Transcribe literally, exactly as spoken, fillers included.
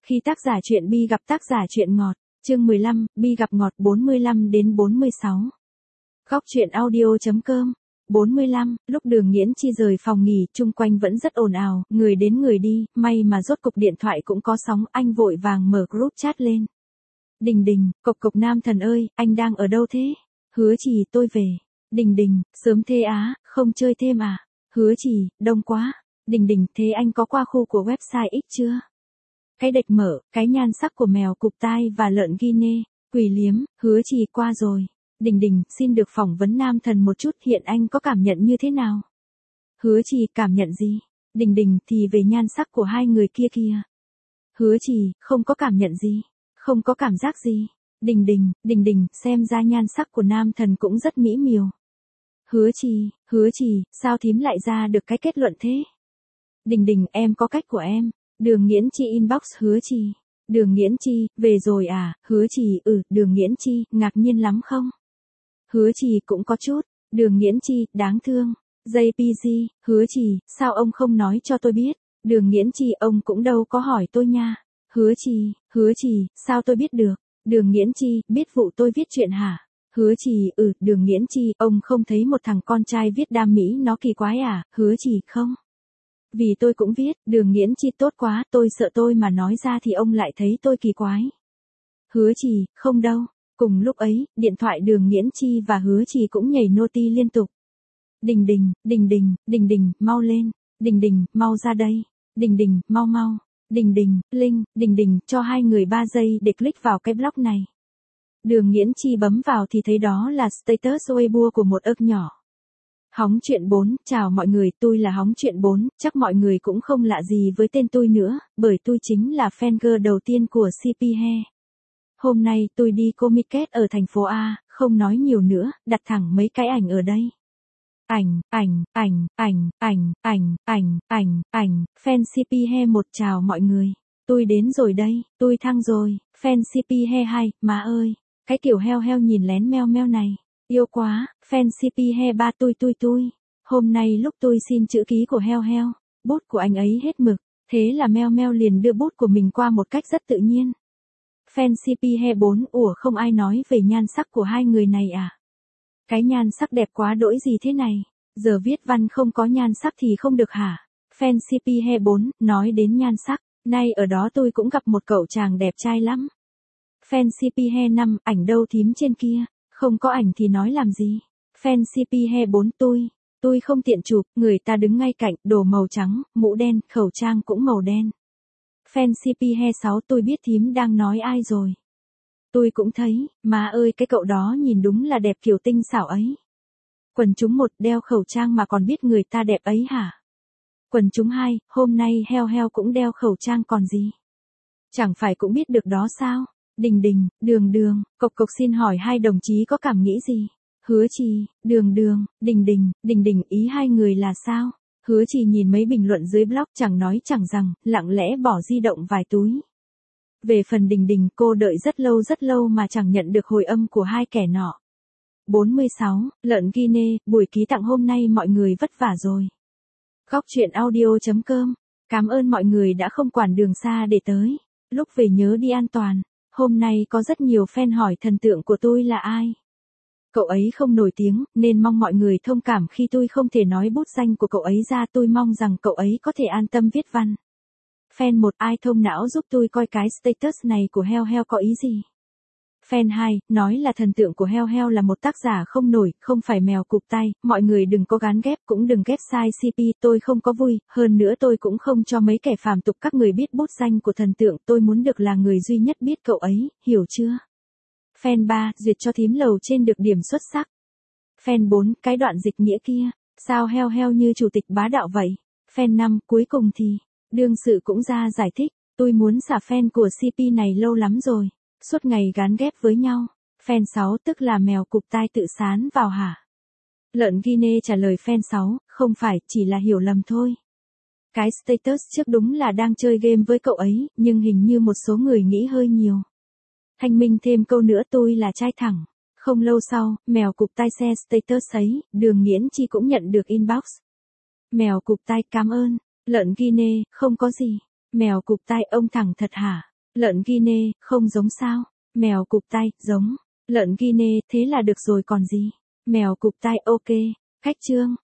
Khi tác giả truyện Bi gặp tác giả truyện ngọt, chương mười lăm, Bi gặp ngọt bốn mươi lăm đến bốn mươi sáu. Góc truyện audio.com. bốn mươi lăm, lúc Đường Nghiễn Chi rời phòng nghỉ, chung quanh vẫn rất ồn ào, người đến người đi, may mà rốt cục điện thoại cũng có sóng, anh vội vàng mở group chat lên. Đình Đình, cộc cộc nam thần ơi, anh đang ở đâu thế? Hứa Trì, tôi về. Đình Đình, sớm thế á, không chơi thêm à? Hứa Trì, đông quá. Đình Đình, thế anh có qua khu của website X chưa? Cái đệch mở, cái nhan sắc của mèo cụp tai và lợn Guinea, quỳ liếm, Hứa Trì qua rồi. Đình Đình, xin được phỏng vấn nam thần một chút, hiện anh có cảm nhận như thế nào? Hứa Trì, cảm nhận gì? Đình Đình, thì về nhan sắc của hai người kia kìa. Hứa Trì, không có cảm nhận gì, không có cảm giác gì. Đình Đình, Đình Đình, xem ra nhan sắc của nam thần cũng rất mỹ miều. Hứa Trì, Hứa Trì, sao thím lại ra được cái kết luận thế? Đình Đình, em có cách của em. Đường Nghiễn Chi inbox Hứa Trì. Đường Nghiễn Chi, về rồi à? Hứa Trì, ừ, Đường Nghiễn Chi, ngạc nhiên lắm không? Hứa Trì, cũng có chút. Đường Nghiễn Chi, đáng thương. gi pê giê, Hứa Trì, sao ông không nói cho tôi biết? Đường Nghiễn Chi, ông cũng đâu có hỏi tôi nha. Hứa Trì, Hứa Trì, sao tôi biết được? Đường Nghiễn Chi, biết vụ tôi viết chuyện hả? Hứa Trì, ừ, Đường Nghiễn Chi, ông không thấy một thằng con trai viết đam mỹ nó kỳ quái à? Hứa Trì, không. Vì tôi cũng viết, Đường Nghiễn Chi tốt quá, tôi sợ tôi mà nói ra thì ông lại thấy tôi kỳ quái. Hứa Trì, không đâu. Cùng lúc ấy, điện thoại Đường Nghiễn Chi và Hứa Trì cũng nhảy noti liên tục. Đình Đình, Đình Đình, Đình Đình, mau lên. Đình Đình, mau ra đây. Đình Đình, mau mau. Đình Đình, Linh, Đình Đình, cho hai người ba giây để click vào cái blog này. Đường Nghiễn Chi bấm vào thì thấy đó là status Weibo của một ức nhỏ. Hóng chuyện bốn, chào mọi người, tôi là Hóng chuyện bốn, chắc mọi người cũng không lạ gì với tên tôi nữa, bởi tôi chính là fan girl đầu tiên của xê pê He. Hôm nay tôi đi Comiket ở thành phố A, không nói nhiều nữa, đặt thẳng mấy cái ảnh ở đây. Ảnh, ảnh, ảnh, ảnh, ảnh, ảnh, ảnh, ảnh, ảnh, fan xê pê He một chào mọi người. Tôi đến rồi đây, tôi thăng rồi, fan xê pê He hai, má ơi, cái kiểu heo heo nhìn lén meo meo này. Yêu quá, fan xê pê He ba tôi tôi tôi. Hôm nay lúc tôi xin chữ ký của heo heo, bút của anh ấy hết mực, thế là meo meo liền đưa bút của mình qua một cách rất tự nhiên. Fan xê pê He bốn, ủa không ai nói về nhan sắc của hai người này à? Cái nhan sắc đẹp quá đỗi gì thế này, giờ viết văn không có nhan sắc thì không được hả? Fan xê pê He bốn, nói đến nhan sắc, nay ở đó tôi cũng gặp một cậu chàng đẹp trai lắm. Fan xê pê He năm, ảnh đâu thím trên kia? Không có ảnh thì nói làm gì? Fan xê pê He bốn, tôi, tôi không tiện chụp, người ta đứng ngay cạnh, đồ màu trắng, mũ đen, khẩu trang cũng màu đen. Fan xê pê He sáu, tôi biết thím đang nói ai rồi. Tôi cũng thấy, má ơi cái cậu đó nhìn đúng là đẹp kiểu tinh xảo ấy. Quần chúng một, đeo khẩu trang mà còn biết người ta đẹp ấy hả? Quần chúng hai, hôm nay heo heo cũng đeo khẩu trang còn gì? Chẳng phải cũng biết được đó sao? Đình Đình, Đường Đường, cộc cộc xin hỏi hai đồng chí có cảm nghĩ gì? Hứa Trì, Đường Đường, Đình Đình, Đình Đình, ý hai người là sao? Hứa Trì nhìn mấy bình luận dưới blog chẳng nói chẳng rằng, lặng lẽ bỏ di động vài túi. Về phần Đình Đình, cô đợi rất lâu rất lâu mà chẳng nhận được hồi âm của hai kẻ nọ. bốn mươi sáu, lợn Guinea, buổi ký tặng hôm nay mọi người vất vả rồi. Góc truyện audio.com. Cảm ơn mọi người đã không quản đường xa để tới. Lúc về nhớ đi an toàn. Hôm nay có rất nhiều fan hỏi thần tượng của tôi là ai. Cậu ấy không nổi tiếng, nên mong mọi người thông cảm khi tôi không thể nói bút danh của cậu ấy ra, tôi mong rằng cậu ấy có thể an tâm viết văn. Fan một, ai thông não giúp tôi coi cái status này của heo heo có ý gì? Fan hai, nói là thần tượng của heo heo là một tác giả không nổi, không phải mèo cụp tai, mọi người đừng có gán ghép, cũng đừng ghép sai xê pê, tôi không có vui, hơn nữa tôi cũng không cho mấy kẻ phàm tục các người biết bút danh của thần tượng, tôi muốn được là người duy nhất biết cậu ấy, hiểu chưa? Fan ba, duyệt cho thím lầu trên được điểm xuất sắc. Fan bốn, cái đoạn dịch nghĩa kia, sao heo heo như chủ tịch bá đạo vậy? Fan năm, cuối cùng thì, đương sự cũng ra giải thích, tôi muốn xả fan của xê pê này lâu lắm rồi. Suốt ngày gán ghép với nhau. Fan sáu, tức là mèo cụp tai tự sán vào hả? Lợn Guinea trả lời fan sáu, không phải, chỉ là hiểu lầm thôi. Cái status trước đúng là đang chơi game với cậu ấy, nhưng hình như một số người nghĩ hơi nhiều. Thanh minh thêm câu nữa, tôi là trai thẳng. Không lâu sau, mèo cụp tai share status ấy, Đường Nghiễn Chi cũng nhận được inbox. Mèo cụp tai, cảm ơn. Lợn Guinea, không có gì. Mèo cụp tai, ông thẳng thật hả? Lợn Guinea, không giống sao? Mèo cụp tay, giống. Lợn Guinea, thế là được rồi còn gì? Mèo cụp tai, ok. Khách trương.